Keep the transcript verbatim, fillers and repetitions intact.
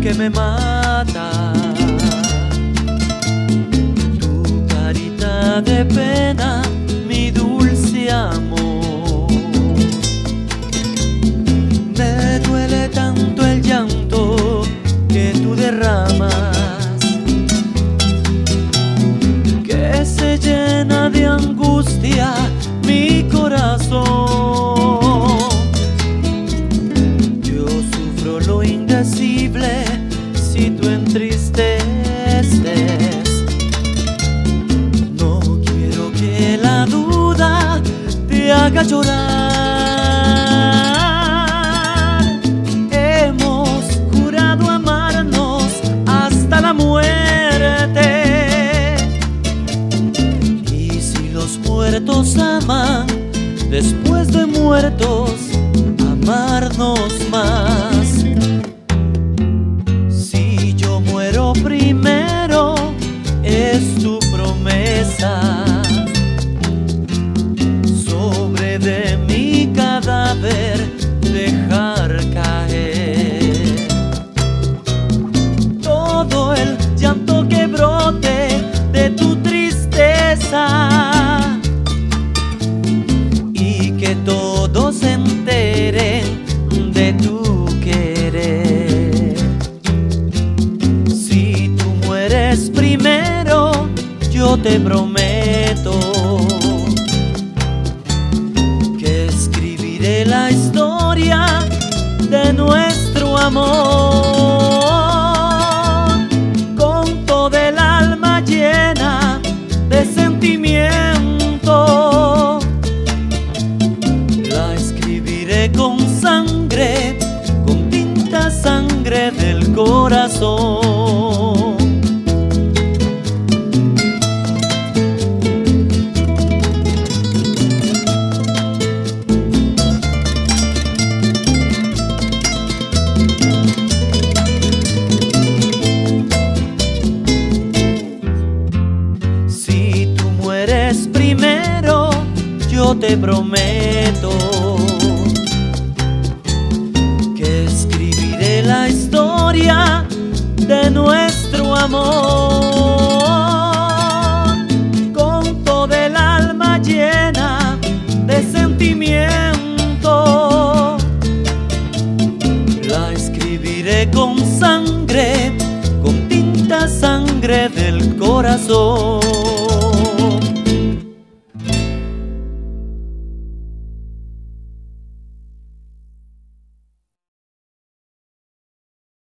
que me mata. Tu carita de pena, mi dulce amor. Me duele tanto el llanto que tú derramas, que se llena de angustia mi corazón. Yo sufro lo indecible si tú entristeces. No quiero que la duda te haga llorar. Hemos jurado amarnos hasta la muerte. Y si los muertos aman, después de muertos, amarnos más. Si yo muero primero, es tu promesa. Sobre de mi cadáver dejar caer todo el llanto que brote de tu tristeza, y que todos se enteren de tu querer. Si tú mueres primero, yo te prometo que escribiré la historia de nuestro amor con toda el alma llena de sentimiento. La escribiré con sangre, con tinta sangre del corazón. Si tú mueres primero, yo te prometo que escribiré la historia de nuestro amor con toda el alma llena de sentimiento. La escribiré con sangre, con tinta sangre del corazón.